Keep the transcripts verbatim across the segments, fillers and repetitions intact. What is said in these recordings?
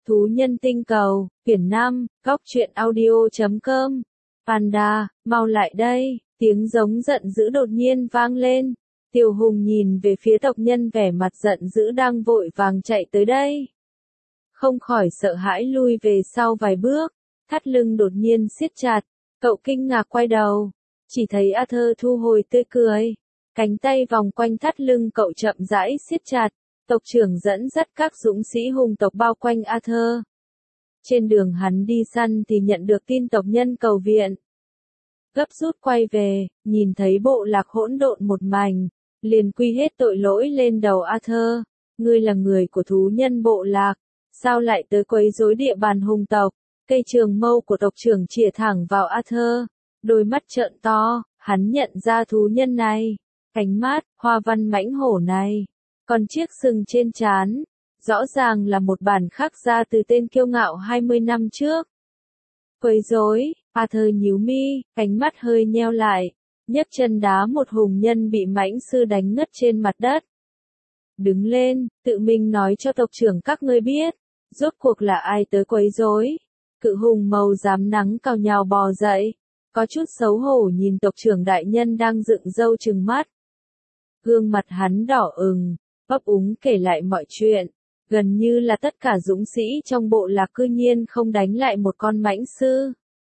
Thú nhân tinh cầu, quyển năm, góc truyện audio chấm com. Panda, mau lại đây, tiếng giống giận dữ đột nhiên vang lên. Tiểu Hùng nhìn về phía tộc nhân vẻ mặt giận dữ đang vội vàng chạy tới đây. Không khỏi sợ hãi lui về sau vài bước, thắt lưng đột nhiên siết chặt, cậu kinh ngạc quay đầu, chỉ thấy Arthur thu hồi tươi cười, cánh tay vòng quanh thắt lưng cậu chậm rãi siết chặt. Tộc trưởng dẫn dắt các dũng sĩ hùng tộc bao quanh Arthur. Trên đường hắn đi săn thì nhận được tin tộc nhân cầu viện. Gấp rút quay về, nhìn thấy bộ lạc hỗn độn một mảnh, liền quy hết tội lỗi lên đầu Arthur. Ngươi là người của thú nhân bộ lạc, sao lại tới quấy rối địa bàn hùng tộc? Cây trường mâu của tộc trưởng chĩa thẳng vào Arthur, đôi mắt trợn to, hắn nhận ra thú nhân này, cánh mát, hoa văn mãnh hổ này. Còn chiếc sừng trên trán, rõ ràng là một bản khắc ra từ tên kiêu ngạo hai mươi năm trước. Quấy rối, Arthur nhíu mi, cánh mắt hơi nheo lại, nhấc chân đá một hùng nhân bị mãnh sư đánh ngất trên mặt đất. Đứng lên, tự mình nói cho tộc trưởng các ngươi biết, rốt cuộc là ai tới quấy rối. Cự hùng màu rám nắng cào nhào bò dậy, có chút xấu hổ nhìn tộc trưởng đại nhân đang dựng râu trừng mắt. Gương mặt hắn đỏ ửng, ấp úng kể lại mọi chuyện, gần như là tất cả dũng sĩ trong bộ lạc cư nhiên không đánh lại một con mãnh sư.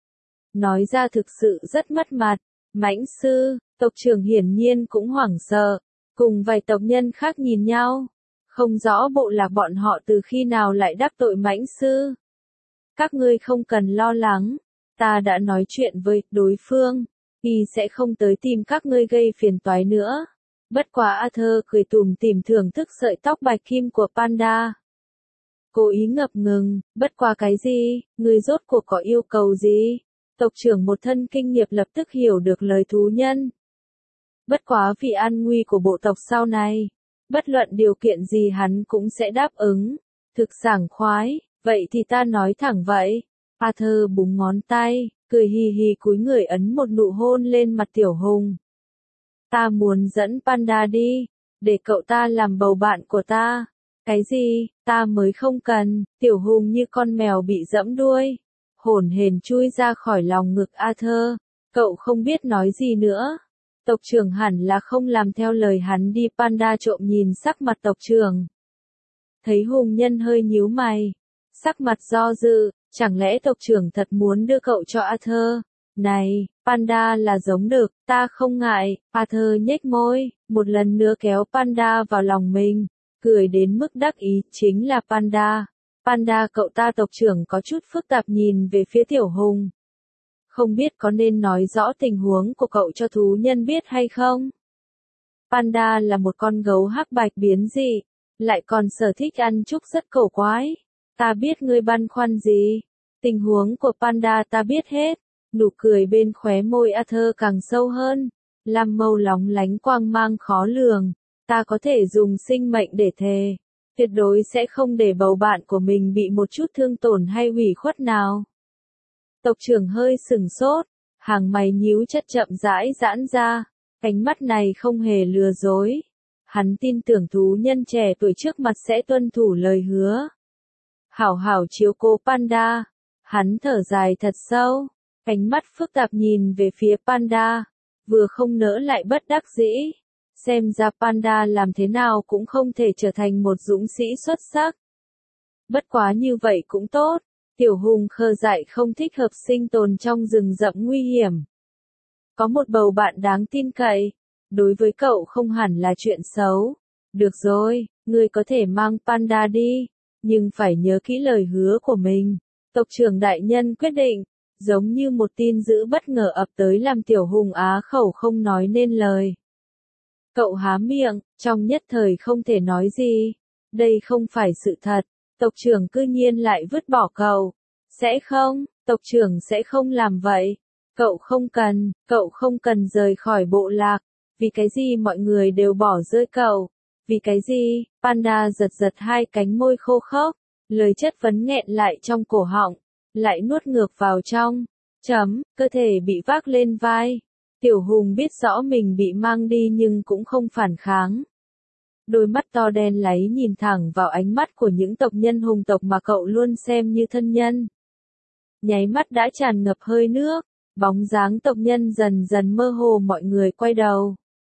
Nói ra thực sự rất mất mặt, mãnh sư, tộc trưởng hiển nhiên cũng hoảng sợ, cùng vài tộc nhân khác nhìn nhau, không rõ bộ lạc bọn họ từ khi nào lại đắc tội mãnh sư. Các ngươi không cần lo lắng, ta đã nói chuyện với đối phương, y sẽ không tới tìm các ngươi gây phiền toái nữa. Bất quá Arthur cười tủm tỉm thưởng thức sợi tóc bạch kim của Panda. Cố ý ngập ngừng, bất quá cái gì, người rốt cuộc có yêu cầu gì? Tộc trưởng một thân kinh nghiệm lập tức hiểu được lời thú nhân. Bất quá vì an nguy của bộ tộc sau này, bất luận điều kiện gì hắn cũng sẽ đáp ứng. Thực sảng khoái, vậy thì ta nói thẳng vậy. Arthur búng ngón tay, cười hì hì cúi người ấn một nụ hôn lên mặt Tiểu Hùng. Ta muốn dẫn Panda đi, để cậu ta làm bầu bạn của ta. Cái gì, ta mới không cần. Tiểu Hùng như con mèo bị dẫm đuôi, hổn hển chui ra khỏi lòng ngực Arthur. Cậu không biết nói gì nữa. Tộc trưởng hẳn là không làm theo lời hắn đi. Panda trộm nhìn sắc mặt tộc trưởng. Thấy hùng nhân hơi nhíu mày, sắc mặt do dự, chẳng lẽ tộc trưởng thật muốn đưa cậu cho Arthur? Này, Panda là giống đực, ta không ngại. Arthur nhếch môi, một lần nữa kéo Panda vào lòng mình, cười đến mức đắc ý, chính là Panda. Panda cậu ta. Tộc trưởng có chút phức tạp nhìn về phía Tiểu Hùng. Không biết có nên nói rõ tình huống của cậu cho thú nhân biết hay không? Panda là một con gấu hắc bạch biến dị, lại còn sở thích ăn trúc rất cổ quái. Ta biết ngươi băn khoăn gì, tình huống của Panda ta biết hết. Nụ cười bên khóe môi Arthur càng sâu hơn, lam mâu lóng lánh quang mang khó lường. Ta có thể dùng sinh mệnh để thề, tuyệt đối sẽ không để bầu bạn của mình bị một chút thương tổn hay hủy khuất nào. Tộc trưởng hơi sừng sốt, hàng mày nhíu chất chậm rãi giãn ra, cánh mắt này không hề lừa dối. Hắn tin tưởng thú nhân trẻ tuổi trước mặt sẽ tuân thủ lời hứa. Hảo hảo chiếu cố Panda. Hắn thở dài thật sâu, cánh mắt phức tạp nhìn về phía Panda, vừa không nỡ lại bất đắc dĩ. Xem ra Panda làm thế nào cũng không thể trở thành một dũng sĩ xuất sắc. Bất quá như vậy cũng tốt, Tiểu Hùng khờ dại không thích hợp sinh tồn trong rừng rậm nguy hiểm. Có một bầu bạn đáng tin cậy, đối với cậu không hẳn là chuyện xấu. Được rồi, ngươi có thể mang Panda đi, nhưng phải nhớ kỹ lời hứa của mình. Tộc trưởng đại nhân quyết định, giống như một tin dữ bất ngờ ập tới làm Tiểu Hùng á khẩu không nói nên lời. Cậu há miệng, trong nhất thời không thể nói gì. Đây không phải sự thật, tộc trưởng cư nhiên lại vứt bỏ cậu. Sẽ không, tộc trưởng sẽ không làm vậy. Cậu không cần, cậu không cần rời khỏi bộ lạc. Vì cái gì mọi người đều bỏ rơi cậu? Vì cái gì? Panda giật giật hai cánh môi khô khốc, lời chất vấn nghẹn lại trong cổ họng, lại nuốt ngược vào trong. Chấm, cơ thể bị vác lên vai. Tiểu Hùng biết rõ mình bị mang đi nhưng cũng không phản kháng. Đôi mắt to đen láy nhìn thẳng vào ánh mắt của những tộc nhân hùng tộc mà cậu luôn xem như thân nhân. Nháy mắt đã tràn ngập hơi nước, bóng dáng tộc nhân dần dần mơ hồ, mọi người quay đầu.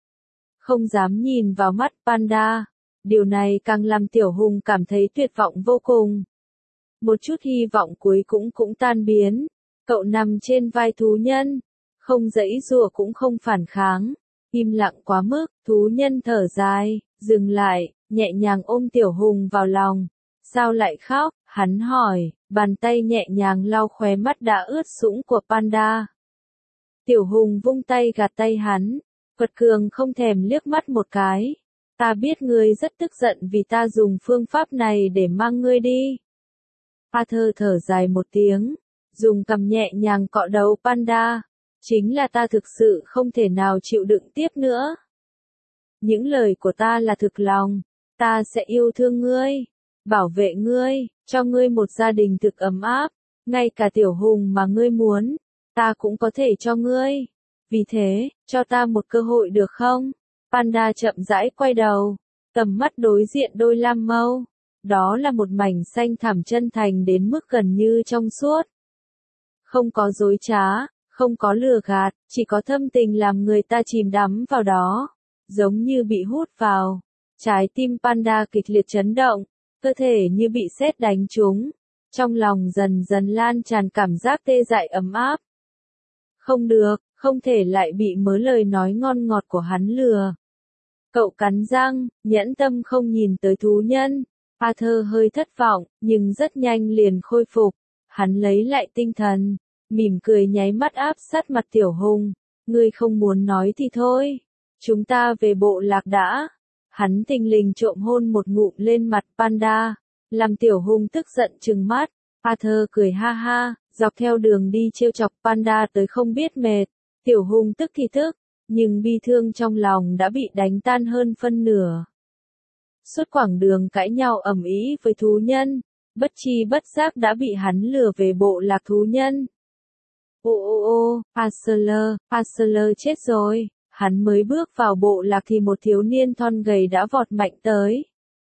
Không dám nhìn vào mắt Panda. Điều này càng làm Tiểu Hùng cảm thấy tuyệt vọng vô cùng. Một chút hy vọng cuối cũng cũng tan biến. Cậu nằm trên vai thú nhân, không giãy giụa cũng không phản kháng, im lặng quá mức. Thú nhân thở dài, dừng lại, nhẹ nhàng ôm Tiểu Hùng vào lòng. Sao lại khóc? Hắn hỏi, bàn tay nhẹ nhàng lau khóe mắt đã ướt sũng của Panda. Tiểu Hùng vung tay gạt tay hắn, quật cường không thèm liếc mắt một cái. Ta biết ngươi rất tức giận vì ta dùng phương pháp này để mang ngươi đi. Arthur thở dài một tiếng, dùng cằm nhẹ nhàng cọ đầu Panda. Chính là ta thực sự không thể nào chịu đựng tiếp nữa. Những lời của ta là thực lòng, ta sẽ yêu thương ngươi, bảo vệ ngươi, cho ngươi một gia đình thực ấm áp, ngay cả Tiểu Hùng mà ngươi muốn, ta cũng có thể cho ngươi. Vì thế, cho ta một cơ hội được không? Panda chậm rãi quay đầu, tầm mắt đối diện đôi lam mâu. Đó là một mảnh xanh thẳm chân thành đến mức gần như trong suốt. Không có dối trá, không có lừa gạt, chỉ có thâm tình làm người ta chìm đắm vào đó, giống như bị hút vào. Trái tim Panda kịch liệt chấn động, cơ thể như bị sét đánh trúng, trong lòng dần dần lan tràn cảm giác tê dại ấm áp. Không được, không thể lại bị mớ lời nói ngon ngọt của hắn lừa. Cậu cắn răng, nhẫn tâm không nhìn tới thú nhân. Arthur hơi thất vọng, nhưng rất nhanh liền khôi phục. Hắn lấy lại tinh thần, mỉm cười nháy mắt áp sát mặt Tiểu Hùng. Ngươi không muốn nói thì thôi, chúng ta về bộ lạc đã. Hắn thình lình trộm hôn một ngụm lên mặt Panda, làm Tiểu Hùng tức giận trừng mắt. Arthur cười ha ha, dọc theo đường đi trêu chọc Panda tới không biết mệt. Tiểu Hùng tức thì tức, nhưng bi thương trong lòng đã bị đánh tan hơn phân nửa. Suốt quãng đường cãi nhau ầm ĩ với thú nhân, bất chi bất giác đã bị hắn lừa về bộ lạc thú nhân. Ô ô ô, Parceller, Parceller chết rồi. Hắn mới bước vào bộ lạc thì một thiếu niên thon gầy đã vọt mạnh tới.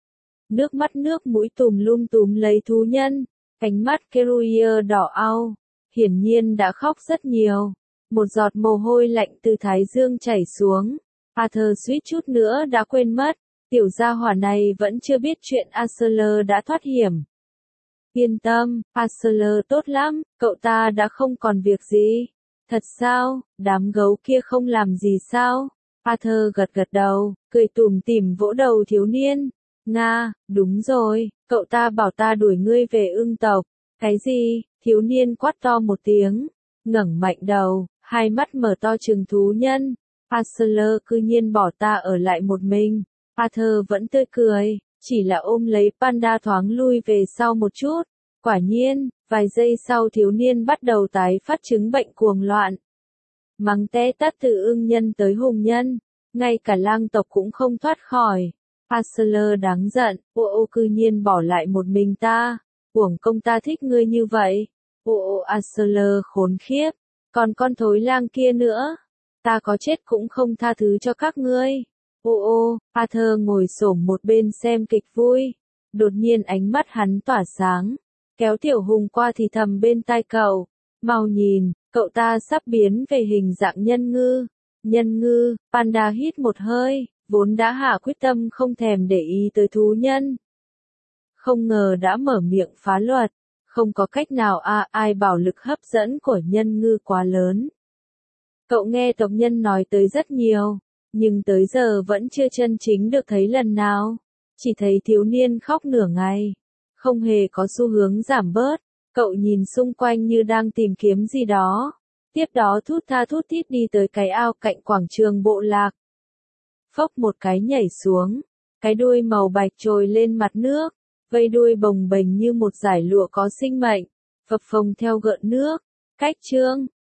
Nước mắt nước mũi tùm lum túm lấy thú nhân, ánh mắt Keruier đỏ au, hiển nhiên đã khóc rất nhiều. Một giọt mồ hôi lạnh từ thái dương chảy xuống. Arthur suýt chút nữa đã quên mất, tiểu gia hỏa này vẫn chưa biết chuyện Parceller đã thoát hiểm. Yên tâm, Parceller tốt lắm, cậu ta đã không còn việc gì. Thật sao, đám gấu kia không làm gì sao? Arthur gật gật đầu, cười tủm tỉm vỗ đầu thiếu niên. Nga, đúng rồi, cậu ta bảo ta đuổi ngươi về ưng tộc. Cái gì? Thiếu niên quát to một tiếng, ngẩng mạnh đầu, hai mắt mở to trừng thú nhân. Parceller cư nhiên bỏ ta ở lại một mình. Arthur vẫn tươi cười, chỉ là ôm lấy Panda thoáng lui về sau một chút. Quả nhiên, vài giây sau thiếu niên bắt đầu tái phát chứng bệnh cuồng loạn. Mắng té tát từ ưng nhân tới hùng nhân, ngay cả lang tộc cũng không thoát khỏi. Parceller đáng giận, ô ô cư nhiên bỏ lại một mình ta, uổng công ta thích ngươi như vậy. Ô ô Parceller khốn khiếp, còn con thối lang kia nữa, ta có chết cũng không tha thứ cho các ngươi. Ô ô, Arthur ngồi xổm một bên xem kịch vui, đột nhiên ánh mắt hắn tỏa sáng, kéo Tiểu Hùng qua thì thầm bên tai cậu, mau nhìn, cậu ta sắp biến về hình dạng nhân ngư. Nhân ngư, Panda hít một hơi, vốn đã hạ quyết tâm không thèm để ý tới thú nhân. Không ngờ đã mở miệng phá luật, không có cách nào à, ai bảo lực hấp dẫn của nhân ngư quá lớn. Cậu nghe tộc nhân nói tới rất nhiều, nhưng tới giờ vẫn chưa chân chính được thấy lần nào. Chỉ thấy thiếu niên khóc nửa ngày, không hề có xu hướng giảm bớt. Cậu nhìn xung quanh như đang tìm kiếm gì đó. Tiếp đó thút tha thút thít đi tới cái ao cạnh quảng trường bộ lạc. Phốc một cái nhảy xuống, cái đuôi màu bạch trồi lên mặt nước, vây đuôi bồng bềnh như một dải lụa có sinh mệnh, phập phồng theo gợn nước. Cách chương